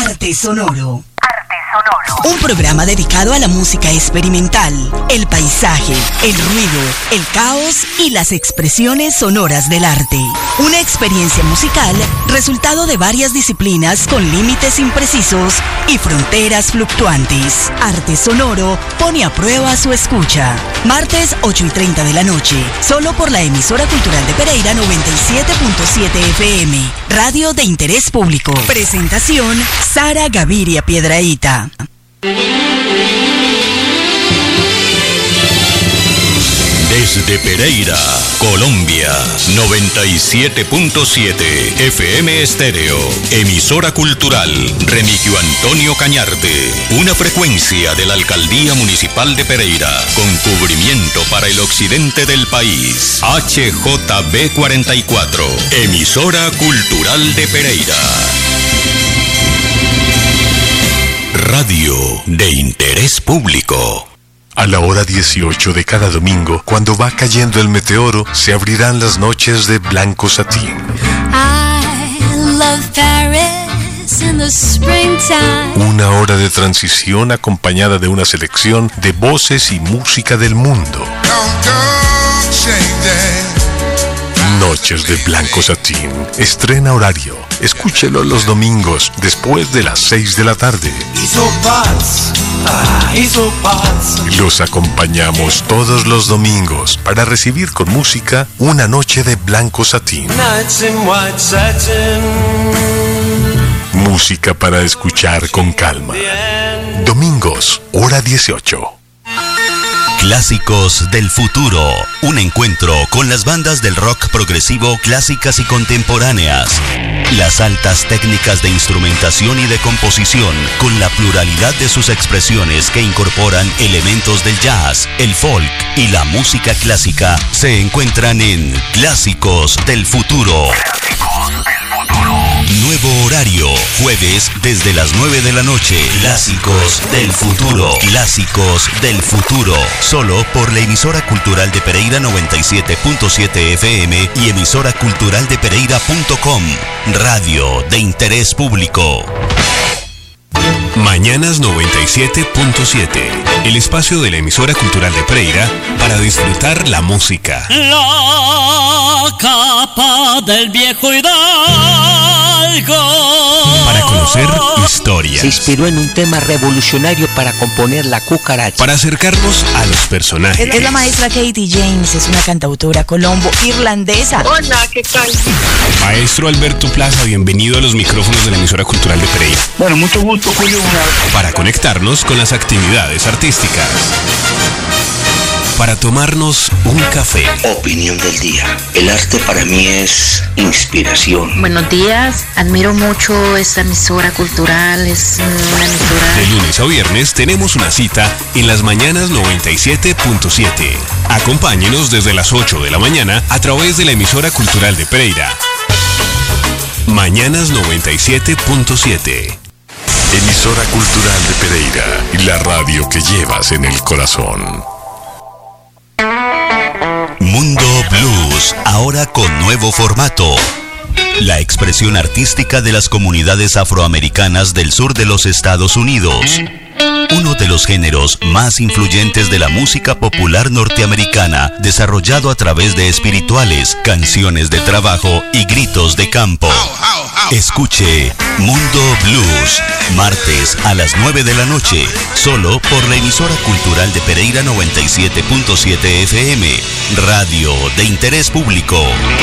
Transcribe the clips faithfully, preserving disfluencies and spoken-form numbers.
Arte Sonoro. Un programa dedicado a la música experimental, el paisaje, el ruido, el caos y las expresiones sonoras del arte. Una experiencia musical, resultado de varias disciplinas con límites imprecisos y fronteras fluctuantes. Arte Sonoro pone a prueba su escucha. Martes ocho y treinta de la noche, solo por la emisora cultural de Pereira noventa y siete punto siete F M, radio de interés público. Presentación, Sara Gaviria Piedrahita. Desde Pereira, Colombia, noventa y siete punto siete F M Estéreo, emisora cultural Remigio Antonio Cañarte, una frecuencia de la Alcaldía Municipal de Pereira, con cubrimiento para el occidente del país. H J B cuarenta y cuatro, emisora cultural de Pereira. Radio de interés público. A la hora dieciocho de cada domingo, cuando va cayendo el meteoro, se abrirán las noches de Blanco Satín. I love Paris in the springtime. Una hora de transición acompañada de una selección de voces y música del mundo. Noches de Blanco Satín. Estrena horario. Escúchelo los domingos después de las seis de la tarde. Los acompañamos todos los domingos para recibir con música una noche de Blanco Satín. Música para escuchar con calma. Domingos, hora dieciocho. Clásicos del futuro, un encuentro con las bandas del rock progresivo clásicas y contemporáneas. Las altas técnicas de instrumentación y de composición, con la pluralidad de sus expresiones que incorporan elementos del jazz, el folk y la música clásica, se encuentran en Clásicos del Futuro. Nuevo horario, jueves desde las nueve de la noche. Clásicos del Futuro. Clásicos del Futuro. Solo por la emisora cultural de Pereira noventa y siete punto siete F M y emisora cultural de Pereira punto com. Radio de interés público. Mañanas noventa y siete punto siete, el espacio de la emisora cultural de Pereira para disfrutar la música. La capa del viejo hidalgo. Para conocer historias. Se inspiró en un tema revolucionario para componer La Cucaracha. Para acercarnos a los personajes. Es la maestra Katie James, es una cantautora colombo irlandesa. Hola, ¿qué tal? Maestro Alberto Plaza, bienvenido a los micrófonos de la emisora cultural de Pereira. Bueno, mucho gusto, Julio. Para conectarnos con las actividades artísticas. Para tomarnos un café. Opinión del día. El arte para mí es inspiración. Buenos días, admiro mucho esta emisora cultural, es una emisora... De lunes a viernes tenemos una cita en las mañanas noventa y siete punto siete. Acompáñenos desde las ocho de la mañana a través de la emisora cultural de Pereira. Mañanas noventa y siete punto siete. Emisora cultural de Pereira y la radio que llevas en el corazón. Mundo Blues, ahora con nuevo formato. La expresión artística de las comunidades afroamericanas del sur de los Estados Unidos. Uno de los géneros más influyentes de la música popular norteamericana, desarrollado a través de espirituales, canciones de trabajo y gritos de campo. Escuche Mundo Blues, martes a las nueve de la noche, solo por la emisora cultural de Pereira noventa y siete punto siete F M, radio de interés público.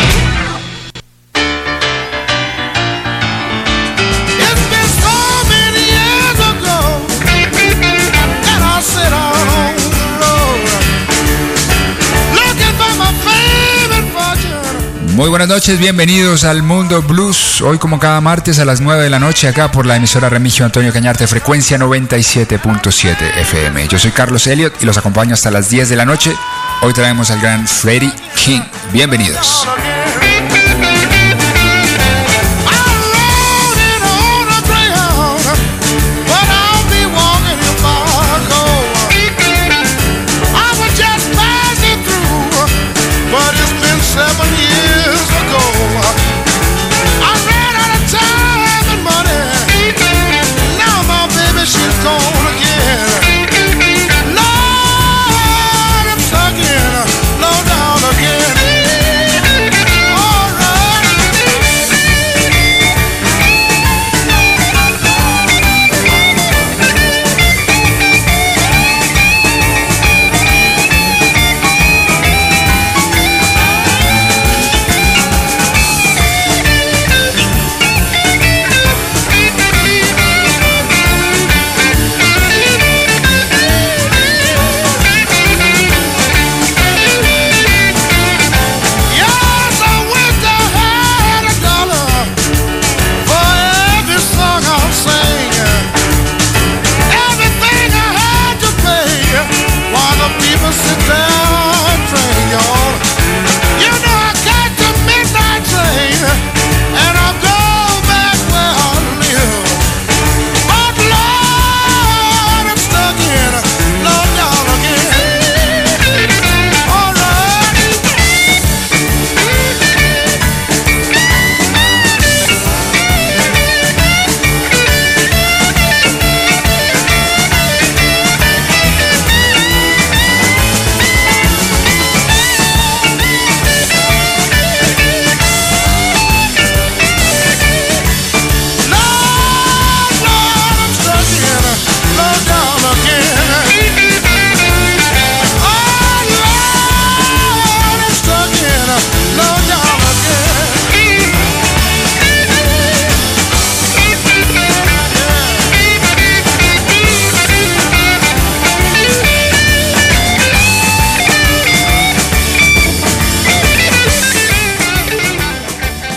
Muy buenas noches, bienvenidos al Mundo Blues. Hoy, como cada martes a las nueve de la noche, acá por la emisora Remigio Antonio Cañarte, frecuencia noventa y siete punto siete F M. Yo soy Carlos Elliot y los acompaño hasta las diez de la noche. Hoy traemos al gran Freddie King. Bienvenidos.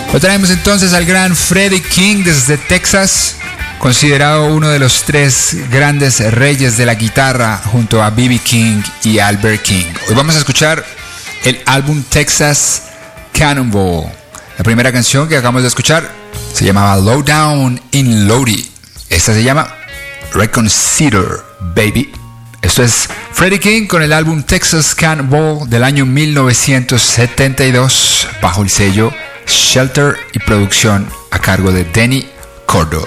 Lo traemos entonces al gran Freddie King desde Texas, considerado uno de los tres grandes reyes de la guitarra junto a B B King y Albert King. Hoy vamos a escuchar el álbum Texas Cannonball. La primera canción que acabamos de escuchar se llamaba Low Down in Lodi. Esta se llama Reconsider, Baby. Esto es Freddie King con el álbum Texas Cannonball del año mil novecientos setenta y dos bajo el sello Shelter y producción a cargo de Denny Cordell.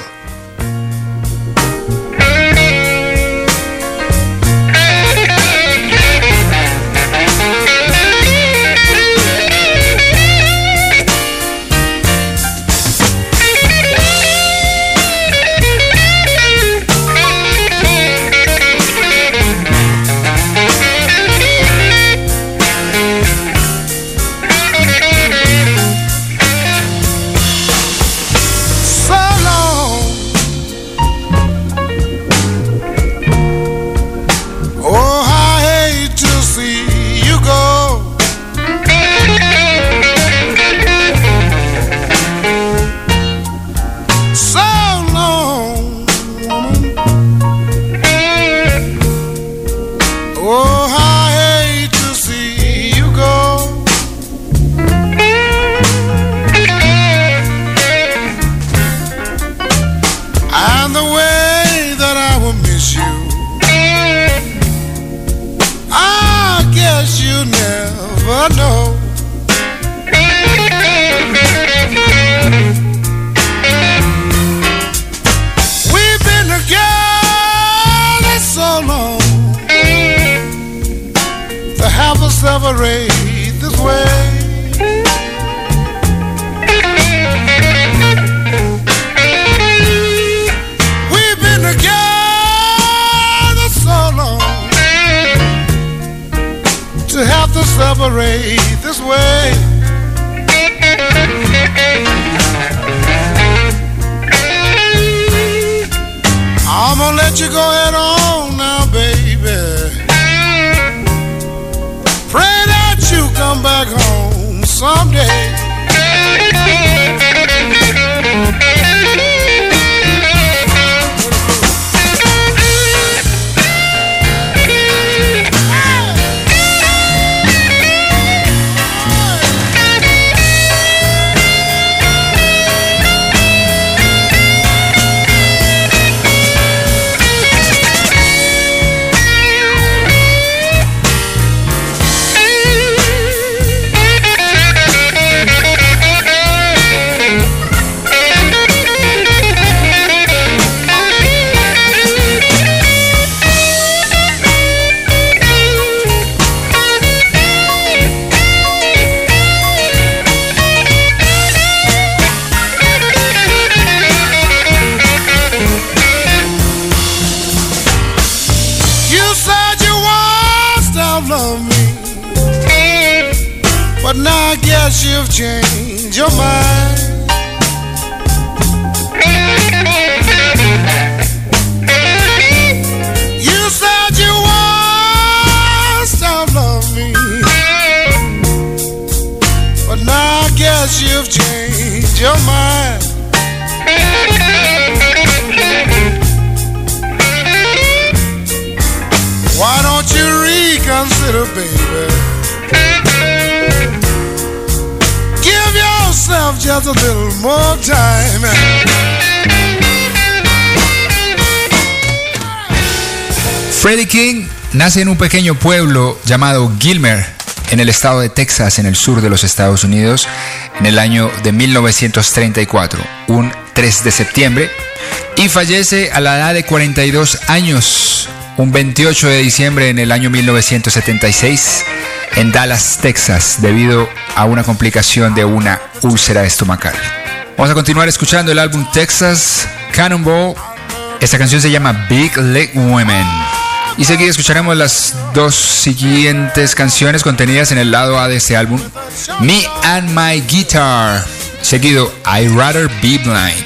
Freddie King nace en un pequeño pueblo llamado Gilmer, en el estado de Texas, en el sur de los Estados Unidos, en el año de mil novecientos treinta y cuatro, un tres de septiembre, y fallece a la edad de cuarenta y dos años, un veintiocho de diciembre en el año mil novecientos setenta y seis, en Dallas, Texas, debido a una complicación de una úlcera estomacal. Vamos a continuar escuchando el álbum Texas Cannonball. Esta canción se llama Big Leg Women. Y seguida escucharemos las dos siguientes canciones contenidas en el lado A de este álbum: Me and My Guitar, seguido I'd Rather Be Blind.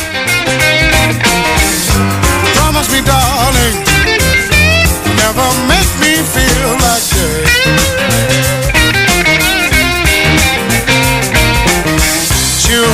Promise me, darling, never make me feel like that. You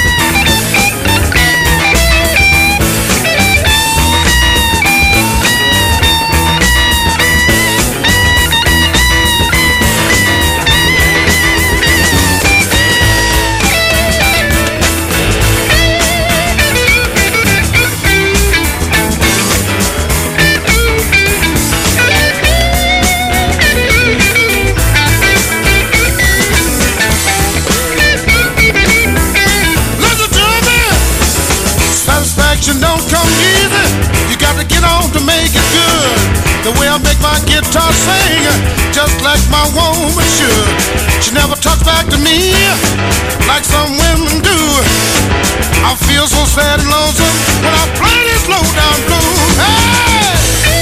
I make my guitar sing just like my woman should. She never talks back to me like some women do. I feel so sad and lonesome when I play this low down blues. Hey!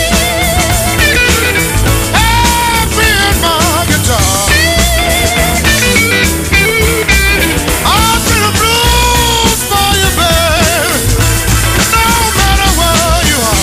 Hey, bring my guitar. I'll play the blues for you, babe, no matter where you are.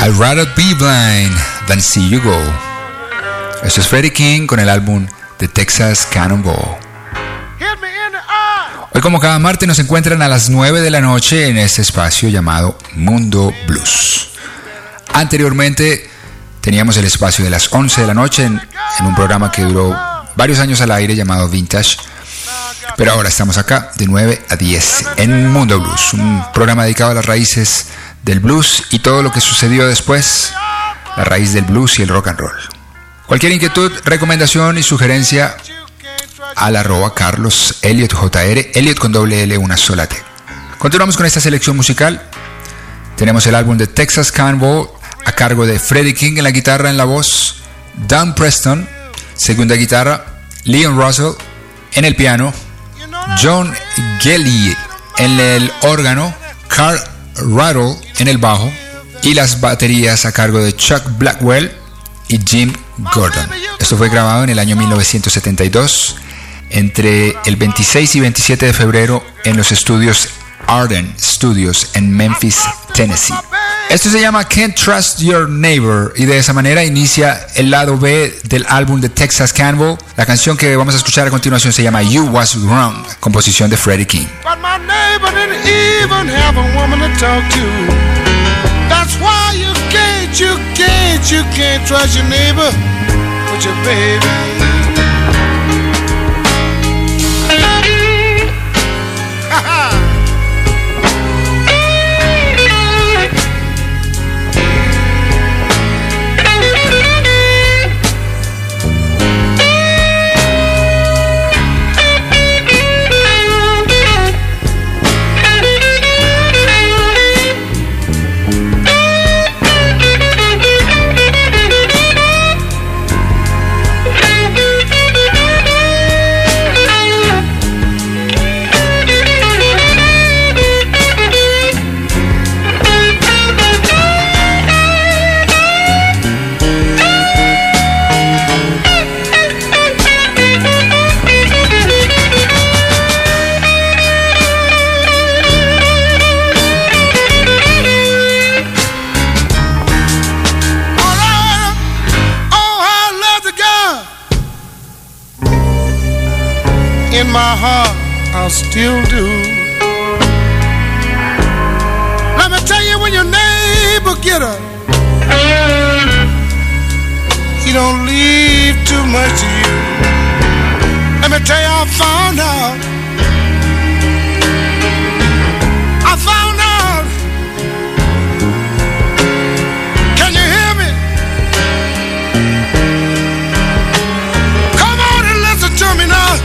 I'd rather be blind than see you go. Esto es Freddie King con el álbum The Texas Cannonball. Hoy, como cada martes, nos encuentran a las nueve de la noche en este espacio llamado Mundo Blues. Anteriormente teníamos el espacio de las once de la noche en, en un programa que duró varios años al aire llamado Vintage. Pero ahora estamos acá de nueve a diez en Mundo Blues, un programa dedicado a las raíces del blues y todo lo que sucedió después, la raíz del blues y el rock and roll. Cualquier inquietud, recomendación y sugerencia al arroba Carlos Elliot J R, Elliot con doble L, una sola T. Continuamos con esta selección musical. Tenemos el álbum de Texas Cannonball a cargo de Freddie King en la guitarra, en la voz, Don Preston, segunda guitarra, Leon Russell en el piano, John Gelly en el órgano, Carl Rattle en el bajo y las baterías a cargo de Chuck Blackwell y Jim Gordon. Esto fue grabado en el año mil novecientos setenta y dos entre el veintiséis y veintisiete de febrero en los estudios Arden Studios en Memphis, Tennessee. Esto se llama Can't Trust Your Neighbor y de esa manera inicia el lado B del álbum de Texas Cannonball. La canción que vamos a escuchar a continuación se llama You Was Wrong, composición de Freddie King. But my neighbor didn't even have a woman to talk to. That's why you can't, you can't, you can't trust your neighbor with your baby. In my heart, I still do. Let me tell you, when your neighbor get her, he don't leave too much to you. Let me tell you, I found out. I found out. Can you hear me? Come on and listen to me now.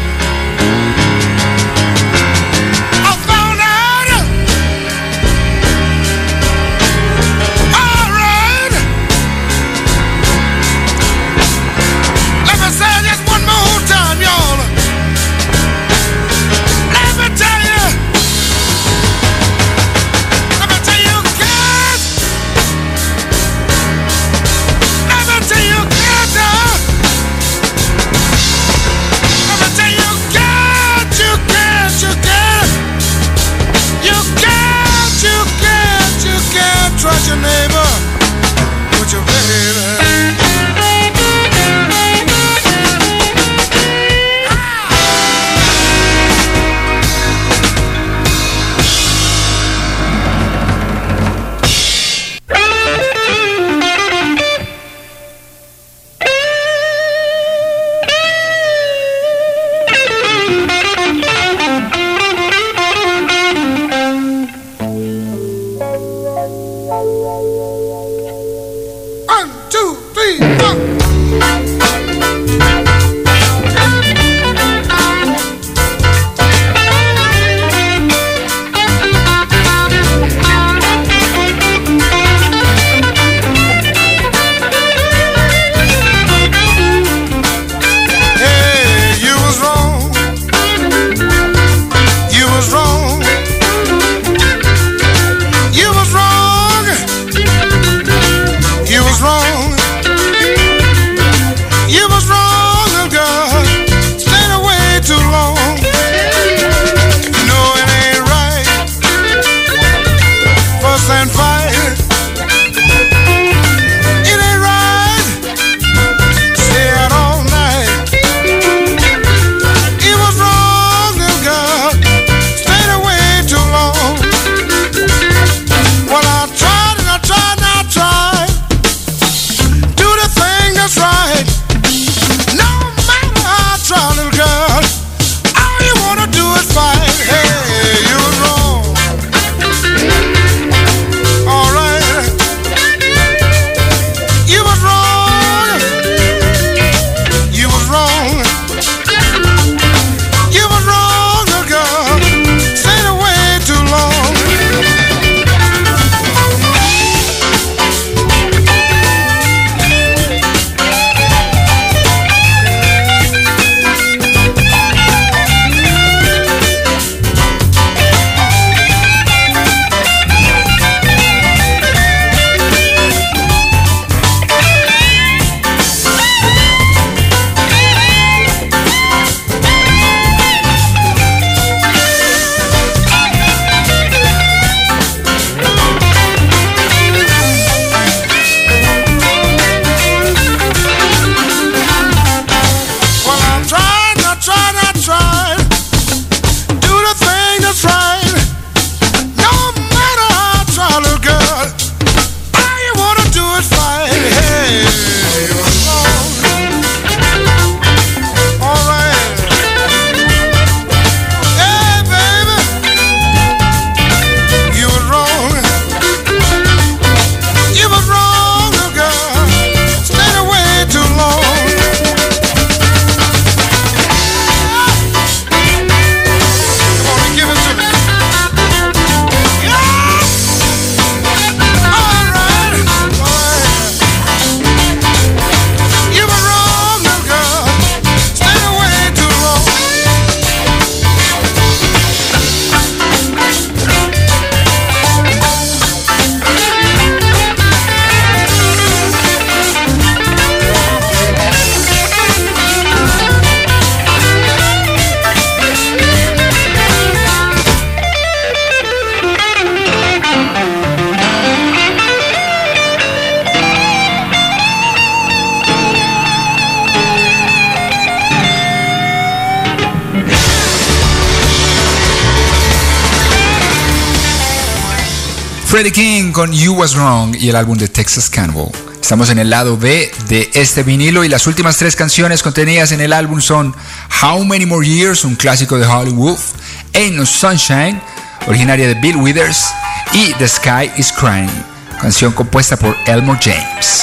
Freddie King con You Was Wrong y el álbum de Texas Cannibal. Estamos en el lado B de este vinilo y las últimas tres canciones contenidas en el álbum son How Many More Years, un clásico de Hollywood, Ain't No Sunshine, originaria de Bill Withers, y The Sky Is Crying, canción compuesta por Elmore James.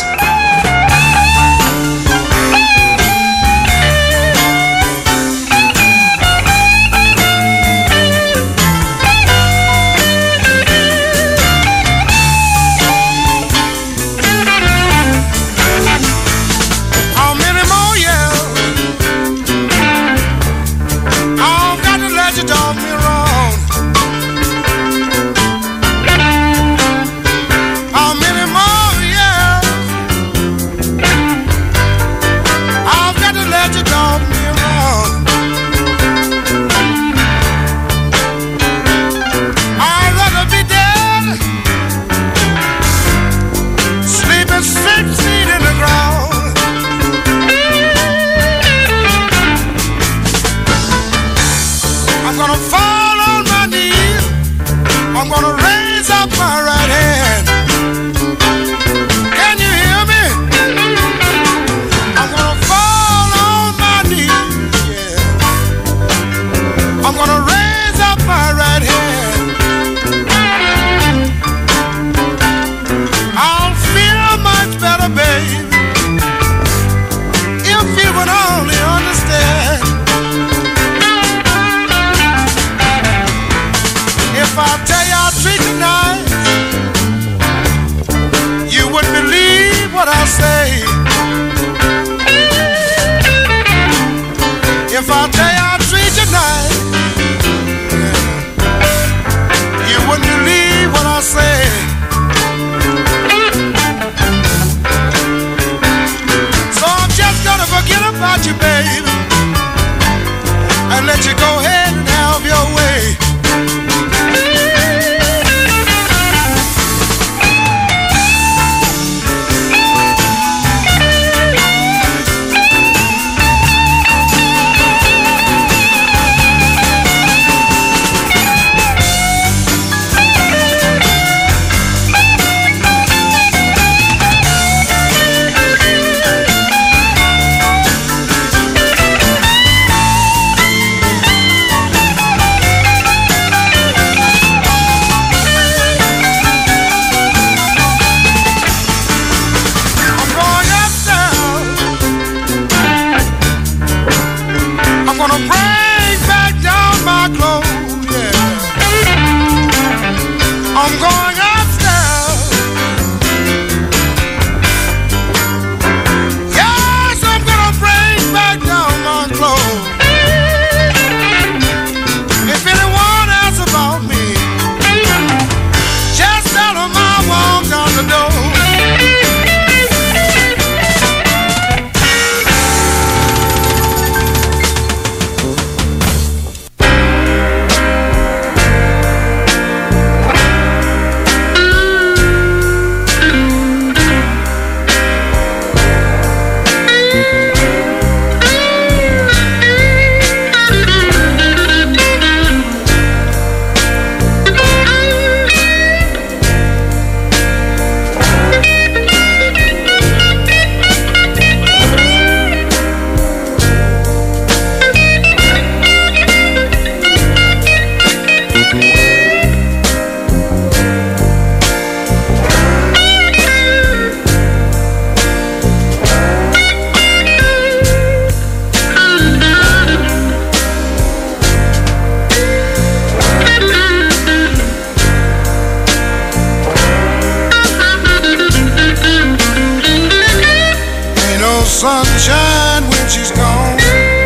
Sunshine when she's gone.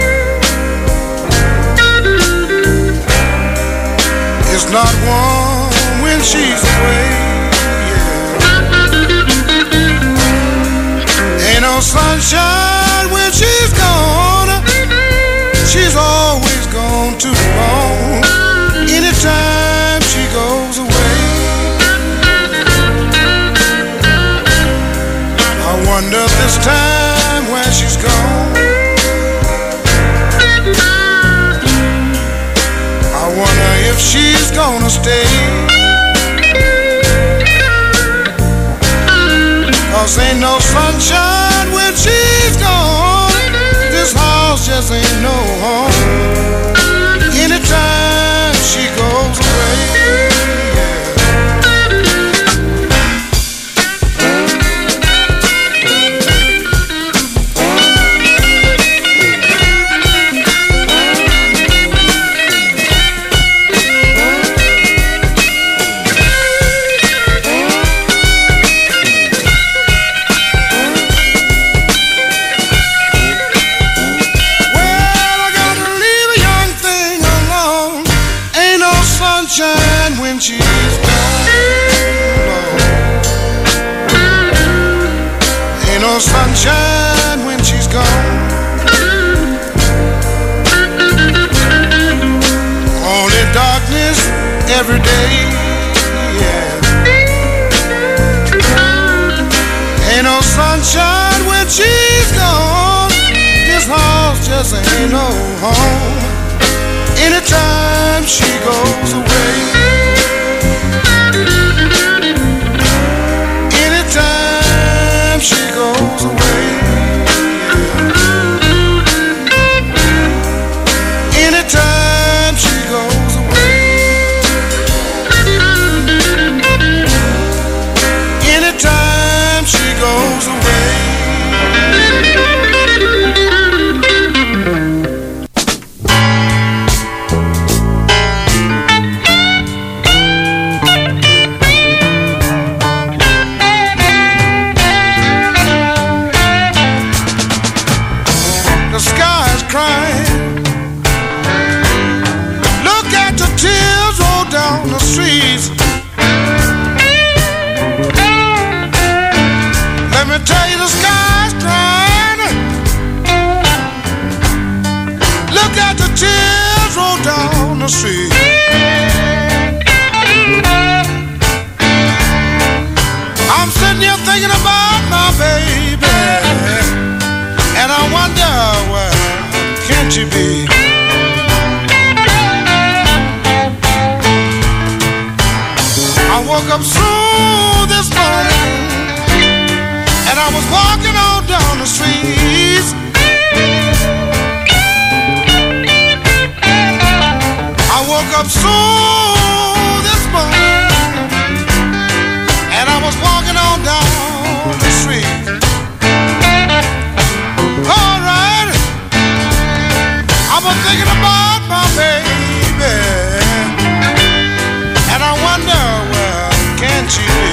It's not warm when she's away. Yeah. Ain't no sunshine when she's gone. She's always gone too long. Anytime she goes away, I wonder this time where she's gone. I wonder if she's gonna stay. 'cause ain't no sunshine when she's gone. This house just ain't no home. Anytime she goes away. Sunshine when she's gone. Only darkness every day. Yeah. Ain't no sunshine when she's gone. This house just ain't no home. Anytime she goes away. Anytime she goes away. Anytime she goes away. Anytime she goes away. Street. I'm sitting here thinking about my baby, and I wonder where can she be? I woke up soon this morning, and I was walking on down the streets. I woke up soon this morning, and I was walking on down the street. All right, I've been thinking about my baby, and I wonder where can she be?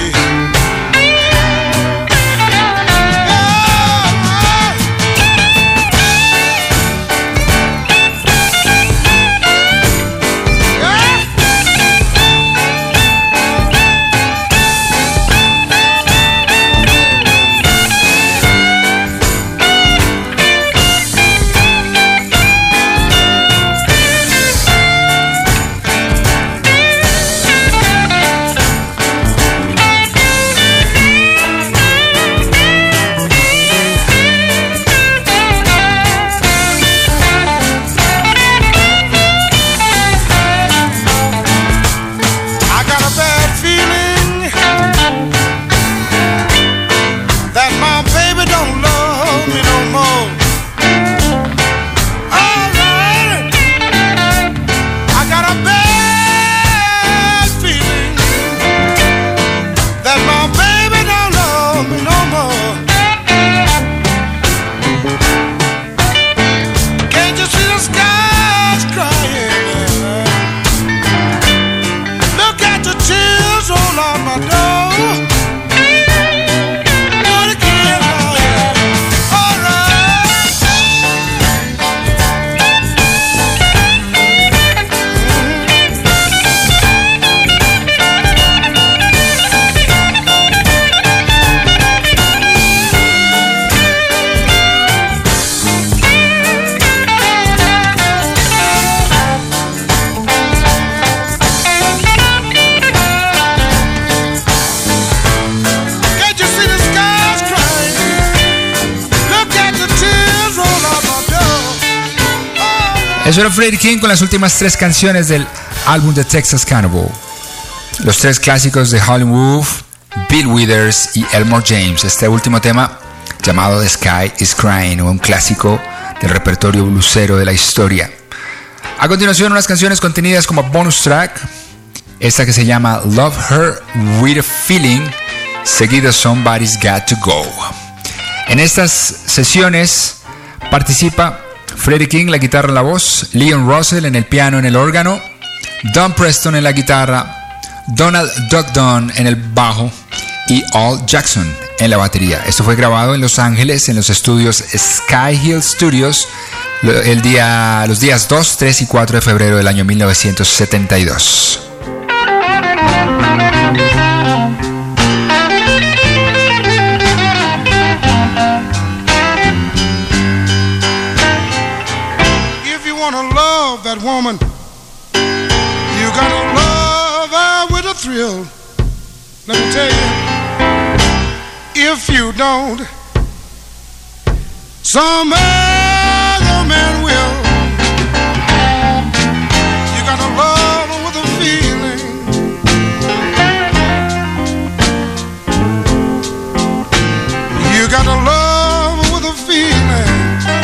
Eso era Freddie King con las últimas tres canciones del álbum de Texas Cannibal. Los tres clásicos de Howlin' Wolf, Bill Withers y Elmore James. Este último tema llamado The Sky is Crying, un clásico del repertorio bluesero de la historia. A continuación, unas canciones contenidas como bonus track. Esta que se llama Love Her With a Feeling, seguido Somebody's Got to Go. En estas sesiones participa Freddie King, la guitarra y la voz, Leon Russell en el piano, en el órgano, Don Preston en la guitarra, Donald Duck Dunn en el bajo y Al Jackson en la batería. Esto fue grabado en Los Ángeles en los estudios Sky Hill Studios el día, los días dos, tres y cuatro de febrero del año mil novecientos setenta y dos. That woman, you gotta love her with a thrill. Let me tell you, if you don't, some other man will. You gotta love her with a feeling. You gotta love her with a feeling.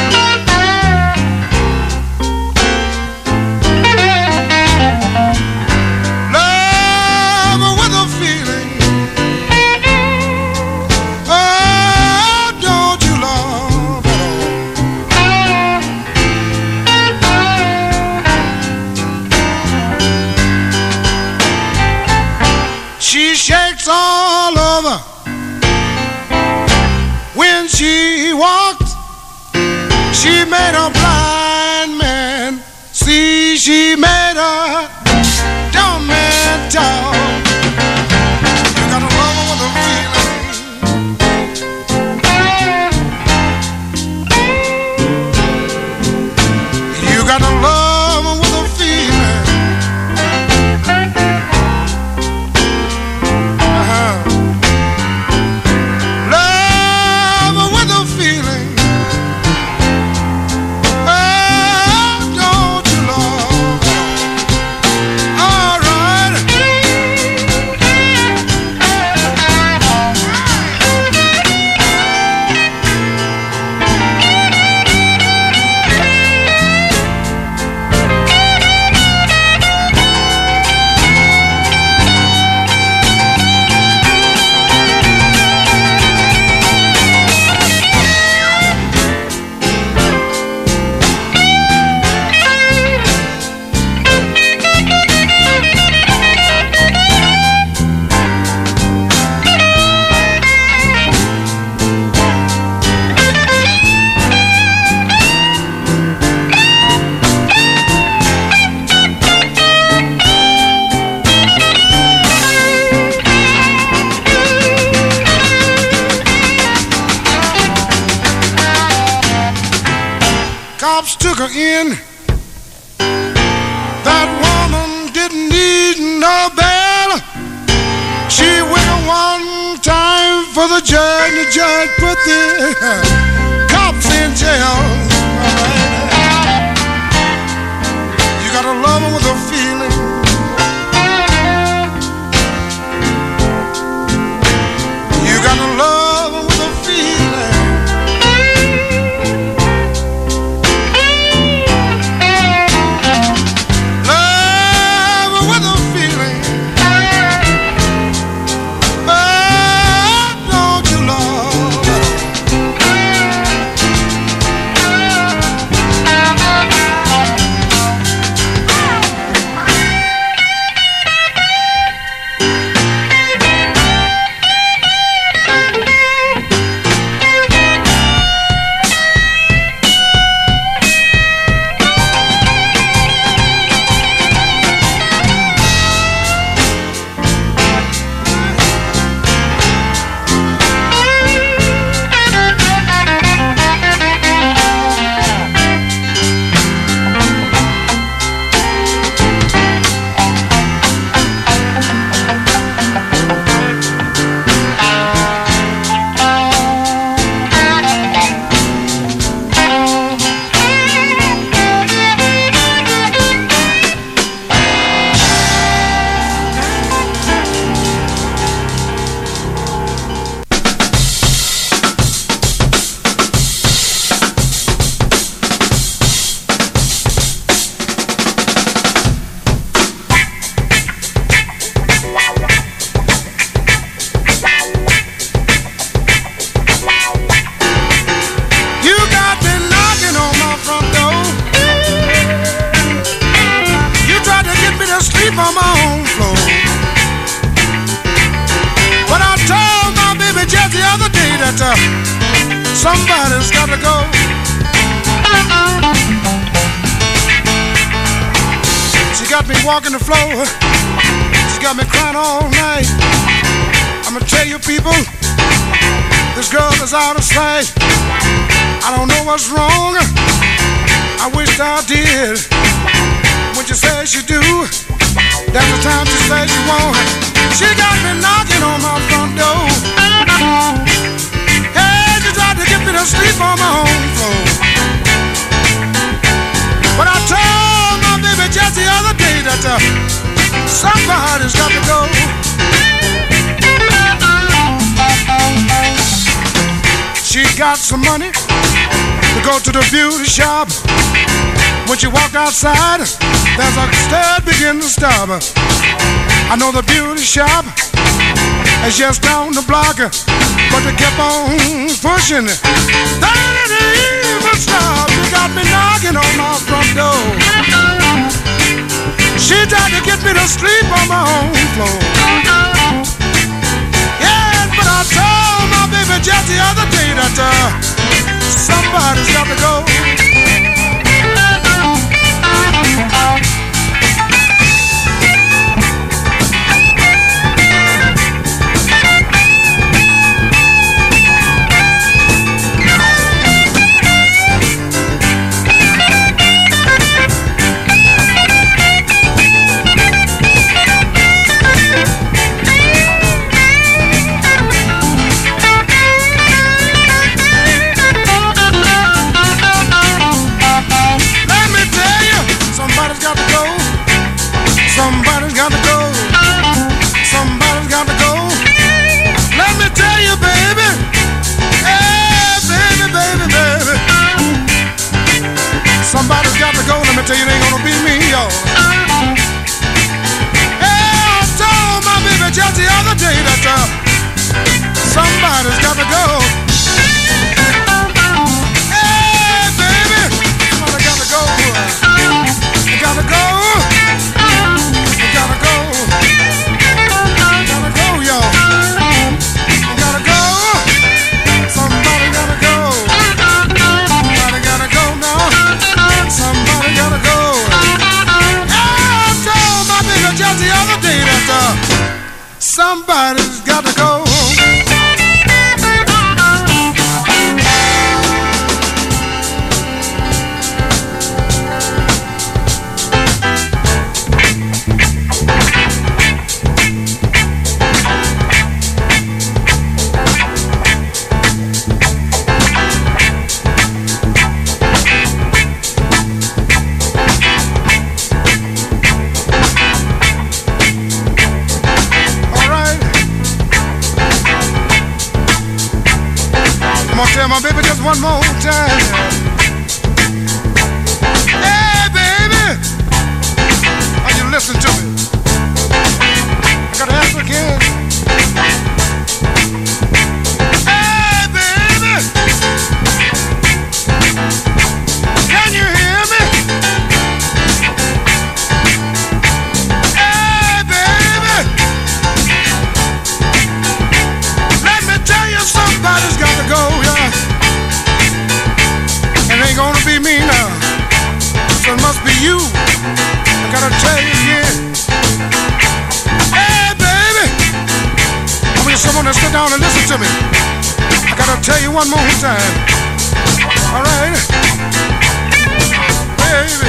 All over when she walked, she made a blind man see, she made a dumb man talk. You gotta love her with a feeling. You gotta love her with a feeling. Cops took her in. That woman didn't need no bail. She went one time for the judge, and the judge put the cops in jail. You gotta love her with a feeling. You gotta love her with a feeling. sleep on my own floor. But I told my baby just the other day that uh, somebody's got to go. She got me walking the floor. She got me crying all night. I'ma tell you people, this girl is out of sight. I don't know what's wrong. I wish I did. When she says she do, that's the time she says she won't. She got me knocking on my front door. Hey, she tried to get me to sleep on my own floor. But I told my baby just the other day that uh, somebody's got to go. She got some money to go to the beauty shop. When she walked outside, there's a stud begin to stop. I know the beauty shop is just down the block, but they kept on pushing. They didn't even stop. She got me knocking on my front door. She tried to get me to sleep on my own floor. Yeah, but I told my baby just the other day that uh, somebody's got to go. Somebody's got to go. Somebody's got to go. Let me tell you, baby. Hey, baby, baby, baby. Somebody's got to go. Let me tell you, it ain't gonna be me, y'all. Hey, I told my baby just the other day that uh, somebody's got to go. Hey, baby, somebody got to go. You gotta go. Gotta go, gotta go, y'all. Gotta go. Somebody gotta go. Somebody gotta go now. Somebody gotta go. I told my baby just the other day that uh, somebody's gotta go. Tell my baby just one more time. Hey, baby, are you listening to me? I gotta ask again. Hey, baby, can you hear me? Hey, baby, let me tell you, somebody's got to go, yeah. It ain't gonna be me now, so it must be you. I gotta tell you again. Hey, baby, I want someone to sit down and listen to me. I gotta tell you one more time. All right, baby.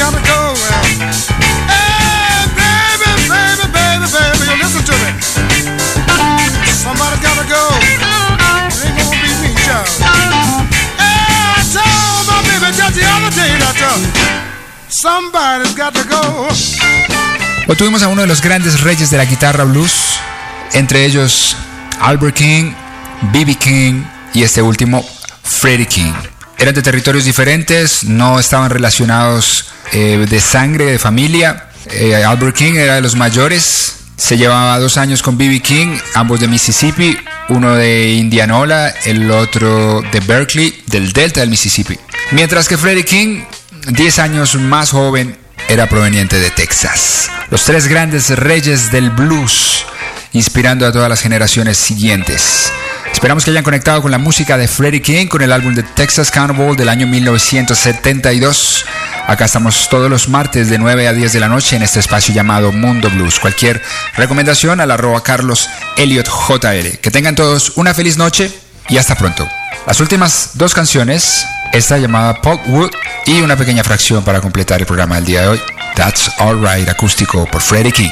gotta go. Hey, baby, baby, baby, baby, you listen to me. Somebody gotta go. It ain't gonna be me, child. Hey, I told my baby just the other day that uh, somebody's got to go. Hoy tuvimos a uno de los grandes reyes de la guitarra blues, entre ellos Albert King, B B King y este último, Freddie King. Eran de territorios diferentes, no estaban relacionados eh, de sangre, de familia. Eh, Albert King era de los mayores, se llevaba dos años con B B King, ambos de Mississippi, uno de Indianola, el otro de Berkeley, del delta del Mississippi. Mientras que Freddie King, diez años más joven, era proveniente de Texas. Los tres grandes reyes del blues, inspirando a todas las generaciones siguientes. Esperamos que hayan conectado con la música de Freddie King, con el álbum de Texas Carnival del año mil novecientos setenta y dos. Acá estamos todos los martes de nueve a diez de la noche en este espacio llamado Mundo Blues. Cualquier recomendación al arroba Carlos Elliot J R. Que tengan todos una feliz noche y hasta pronto. Las últimas dos canciones, esta llamada Pop Wood y una pequeña fracción para completar el programa del día de hoy, That's Alright, acústico por Freddie King.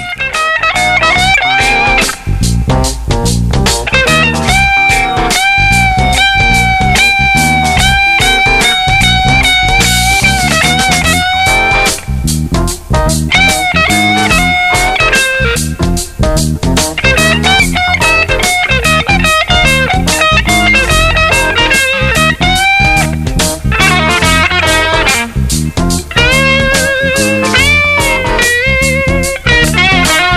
Thank you.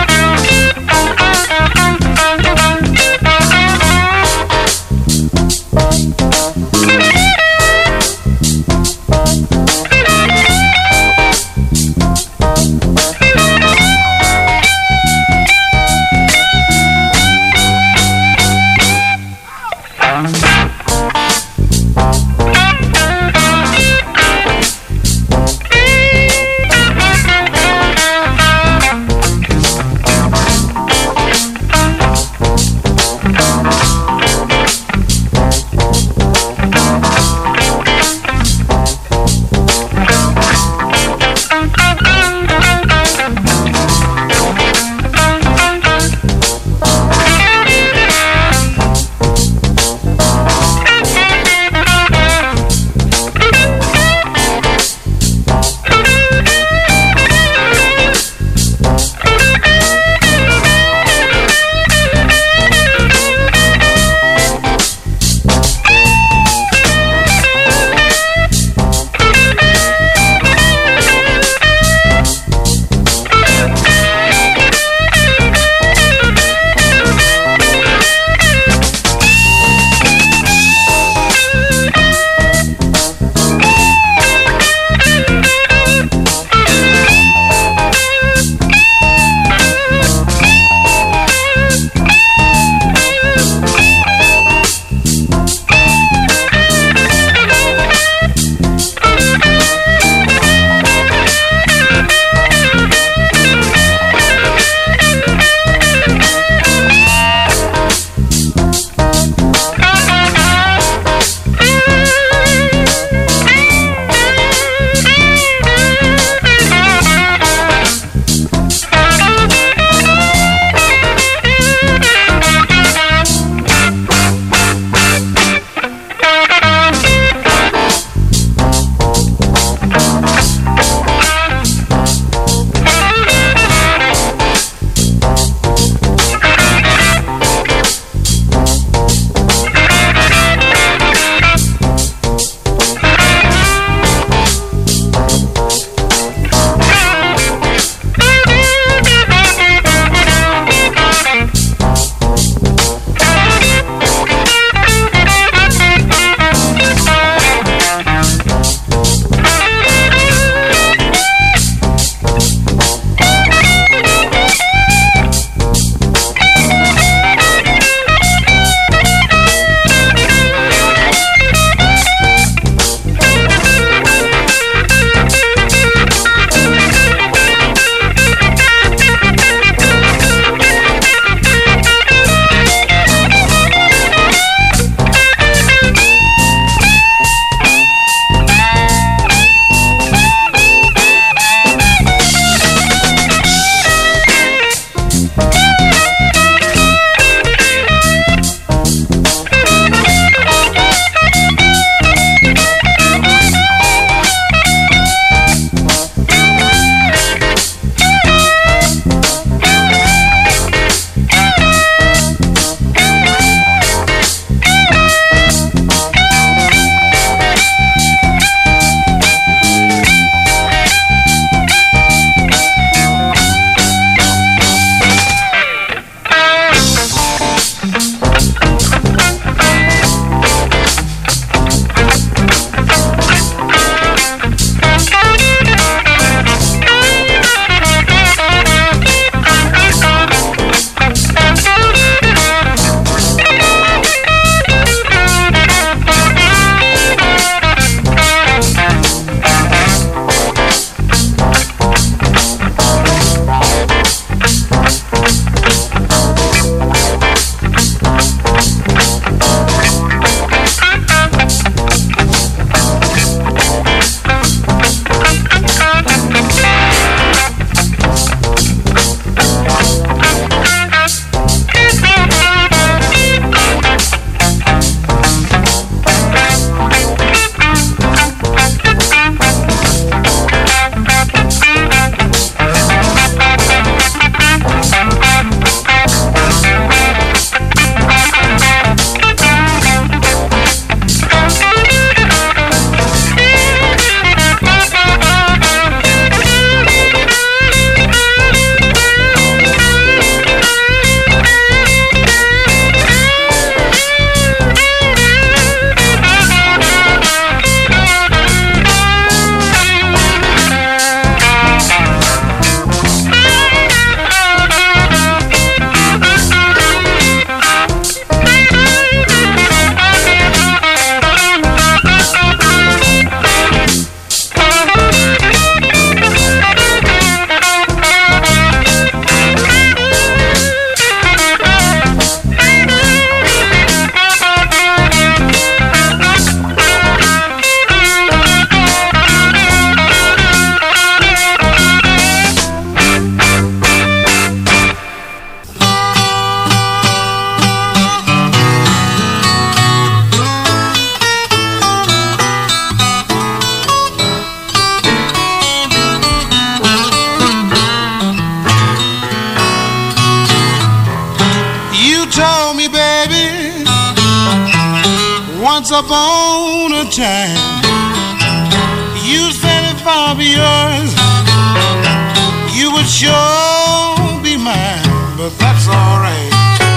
Once upon a time, you said if I'll be yours, you would sure be mine, but that's alright.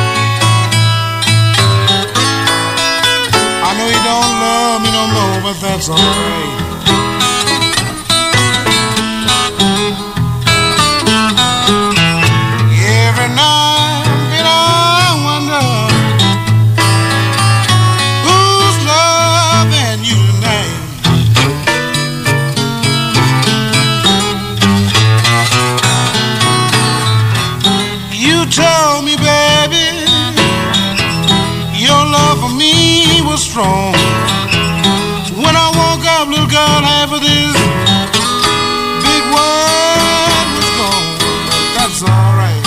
I know you don't love me no more, but that's alright. Every night and I wonder who's loving you tonight. You told me, baby, your love for me was strong. When I woke up, little girl, half of this big world was gone. But that's alright.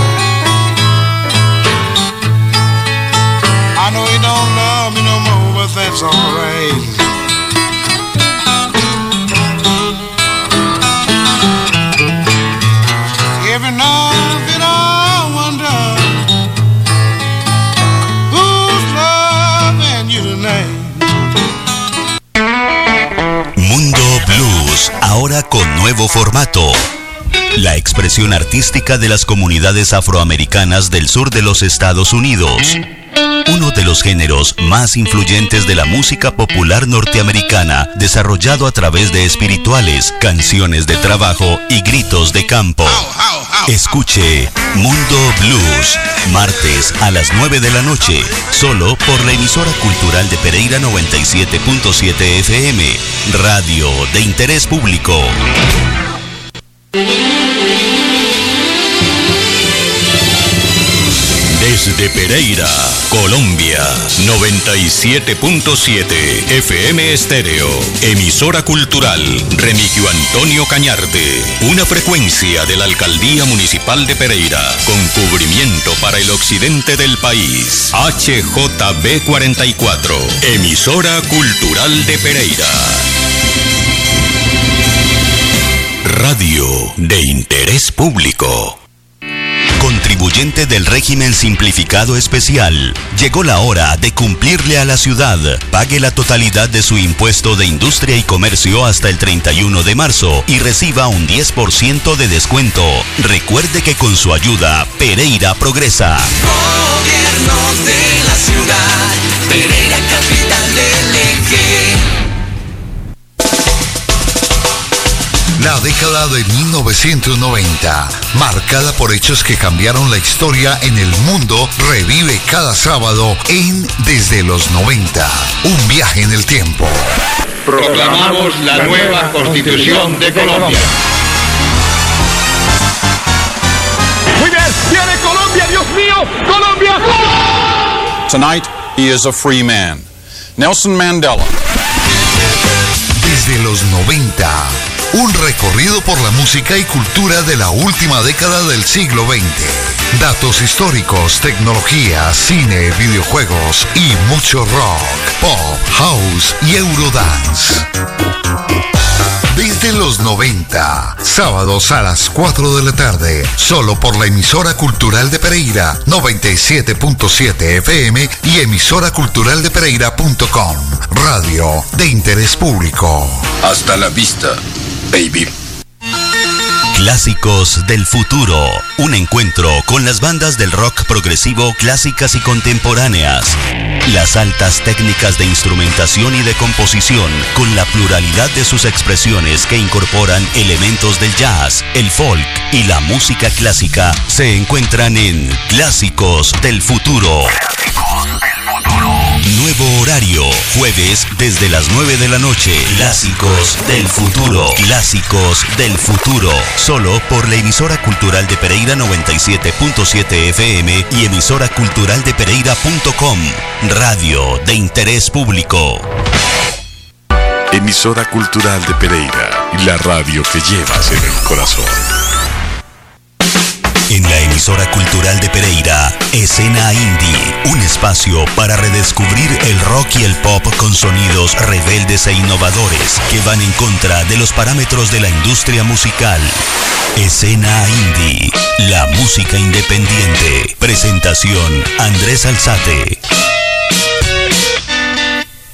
I know you don't love me no more, but that's alright. Every night that I wonder who's loving you tonight. Mundo Blues, ahora con nuevo formato. La expresión artística de las comunidades afroamericanas del sur de los Estados Unidos. Uno de los géneros más influyentes de la música popular norteamericana, desarrollado a través de espirituales, canciones de trabajo y gritos de campo. Escuche Mundo Blues, martes a las nueve de la noche, solo por la emisora cultural de Pereira noventa y siete punto siete F M, radio de interés público. Desde Pereira, Colombia, noventa y siete punto siete F M Estéreo, emisora cultural Remigio Antonio Cañarte, una frecuencia de la Alcaldía Municipal de Pereira, con cubrimiento para el occidente del país. H J B cuarenta y cuatro, emisora cultural de Pereira. Radio de interés público. Contribuyente del régimen simplificado especial, llegó la hora de cumplirle a la ciudad. Pague la totalidad de su impuesto de industria y comercio hasta el treinta y uno de marzo y reciba un diez por ciento de descuento. Recuerde que con su ayuda, Pereira progresa. Gobierno de la ciudad, Pereira capital del eje. La década de mil novecientos noventa, marcada por hechos que cambiaron la historia en el mundo, revive cada sábado en Desde los noventa, un viaje en el tiempo. Proclamamos la nueva Constitución de Colombia. Muy bien, viene Colombia, Dios mío, Colombia. Tonight, he is a free man. Nelson Mandela. Desde los noventa, un recorrido por la música y cultura de la última década del siglo veinte. Datos históricos, tecnología, cine, videojuegos y mucho rock, pop, house y eurodance. Desde los noventa, sábados a las cuatro de la tarde, solo por la emisora cultural de Pereira, noventa y siete punto siete F M y emisora cultural de Pereira punto com, radio de interés público. Hasta la vista, baby. Clásicos del futuro, un encuentro con las bandas del rock progresivo clásicas y contemporáneas. Las altas técnicas de instrumentación y de composición, con la pluralidad de sus expresiones que incorporan elementos del jazz, el folk y la música clásica, se encuentran en Clásicos del Futuro. Nuevo horario, jueves desde las nueve de la noche. Clásicos del Futuro. Clásicos del Futuro. Solo por la emisora cultural de Pereira noventa y siete punto siete F M y emisora cultural de Pereira punto com. Radio de interés público. Emisora cultural de Pereira, la radio que llevas en el corazón. En la emisora cultural de Pereira, Escena Indie, un espacio para redescubrir el rock y el pop con sonidos rebeldes e innovadores que van en contra de los parámetros de la industria musical. Escena Indie, la música independiente. Presentación, Andrés Alzate.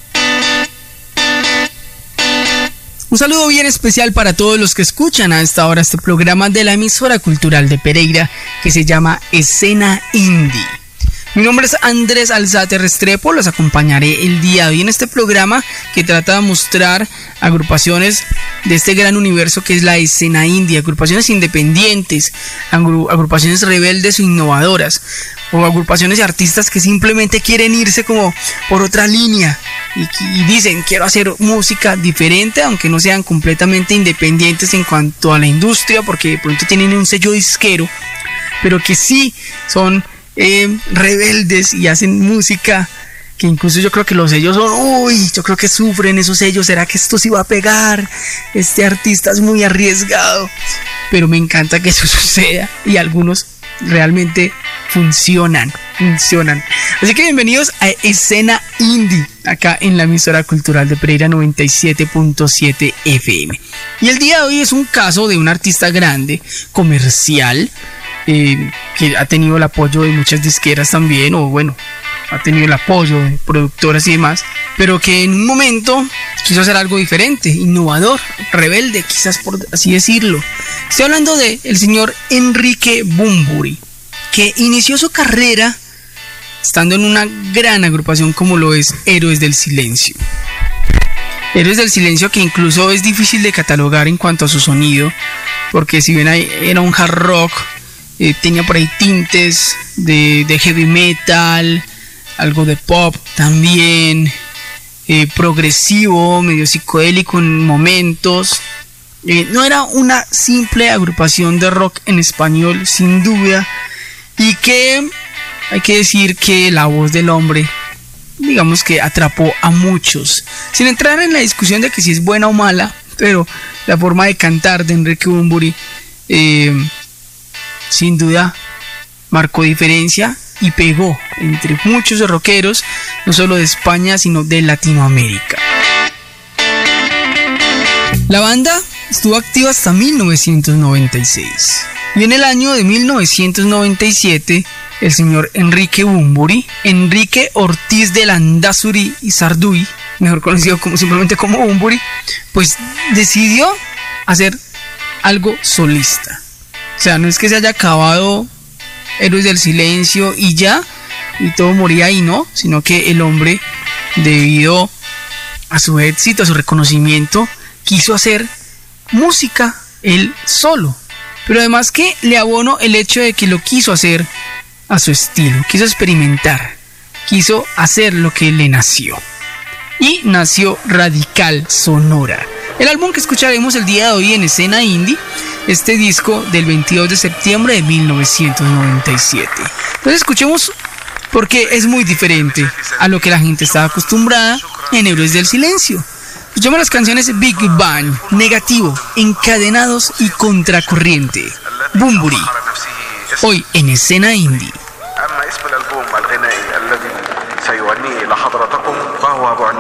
Un saludo bien especial para todos los que escuchan a esta hora este programa de la emisora cultural de Pereira que se llama Escena Indie. Mi nombre es Andrés Alzate Restrepo, los acompañaré el día de hoy en este programa que trata de mostrar agrupaciones de este gran universo que es la escena indie, agrupaciones independientes, agru- agrupaciones rebeldes o innovadoras, o agrupaciones de artistas que simplemente quieren irse como por otra línea y, y dicen quiero hacer música diferente, aunque no sean completamente independientes en cuanto a la industria, porque de pronto tienen un sello disquero, pero que sí son Eh, rebeldes y hacen música que incluso yo creo que los sellos son, uy, yo creo que sufren esos sellos, ¿será que esto sí va a pegar? Este artista es muy arriesgado, pero me encanta que eso suceda y algunos realmente funcionan, funcionan. Así que bienvenidos a Escena Indie, acá en la emisora cultural de Pereira noventa y siete punto siete F M. Y el día de hoy es un caso de un artista grande, comercial, Eh, que ha tenido el apoyo de muchas disqueras también, o bueno, ha tenido el apoyo de productoras y demás, pero que en un momento quiso hacer algo diferente, innovador, rebelde, quizás por así decirlo. Estoy hablando de el señor Enrique Bunbury, que inició su carrera estando en una gran agrupación como lo es Héroes del Silencio. Héroes del Silencio, que incluso es difícil de catalogar en cuanto a su sonido, porque si bien hay, era un hard rock, Eh, tenía por ahí tintes de, de heavy metal, algo de pop también, eh, progresivo, medio psicodélico en momentos. Eh, no era una simple agrupación de rock en español, sin duda, y que hay que decir que la voz del hombre, digamos que atrapó a muchos, sin entrar en la discusión de que si es buena o mala, pero la forma de cantar de Enrique Bunbury eh, sin duda marcó diferencia y pegó entre muchos rockeros, no solo de España sino de Latinoamérica. La banda estuvo activa hasta mil novecientos noventa y seis y en el año de mil novecientos noventa y siete el señor Enrique Bunbury, Enrique Ortiz de Landázuri y Sarduy, mejor conocido como simplemente como Bunbury, pues decidió hacer algo solista. O sea, no es que se haya acabado Héroes del Silencio y ya, y todo moría ahí, no, sino que el hombre, debido a su éxito, a su reconocimiento, quiso hacer música él solo. Pero además que le abono el hecho de que lo quiso hacer a su estilo, quiso experimentar, quiso hacer lo que le nació. Y nació Radical Sonora, el álbum que escucharemos el día de hoy en Escena Indie, este disco del veintidós de septiembre de mil novecientos noventa y siete. Entonces escuchemos porque es muy diferente a lo que la gente estaba acostumbrada en Héroes del Silencio. Escuchemos las canciones Big Bang, Negativo, Encadenados y Contracorriente. Bunbury, hoy en Escena Indie. أما اسم الألبوم الغنائي الذي سيغنيه لحضراتكم فهو بعنوان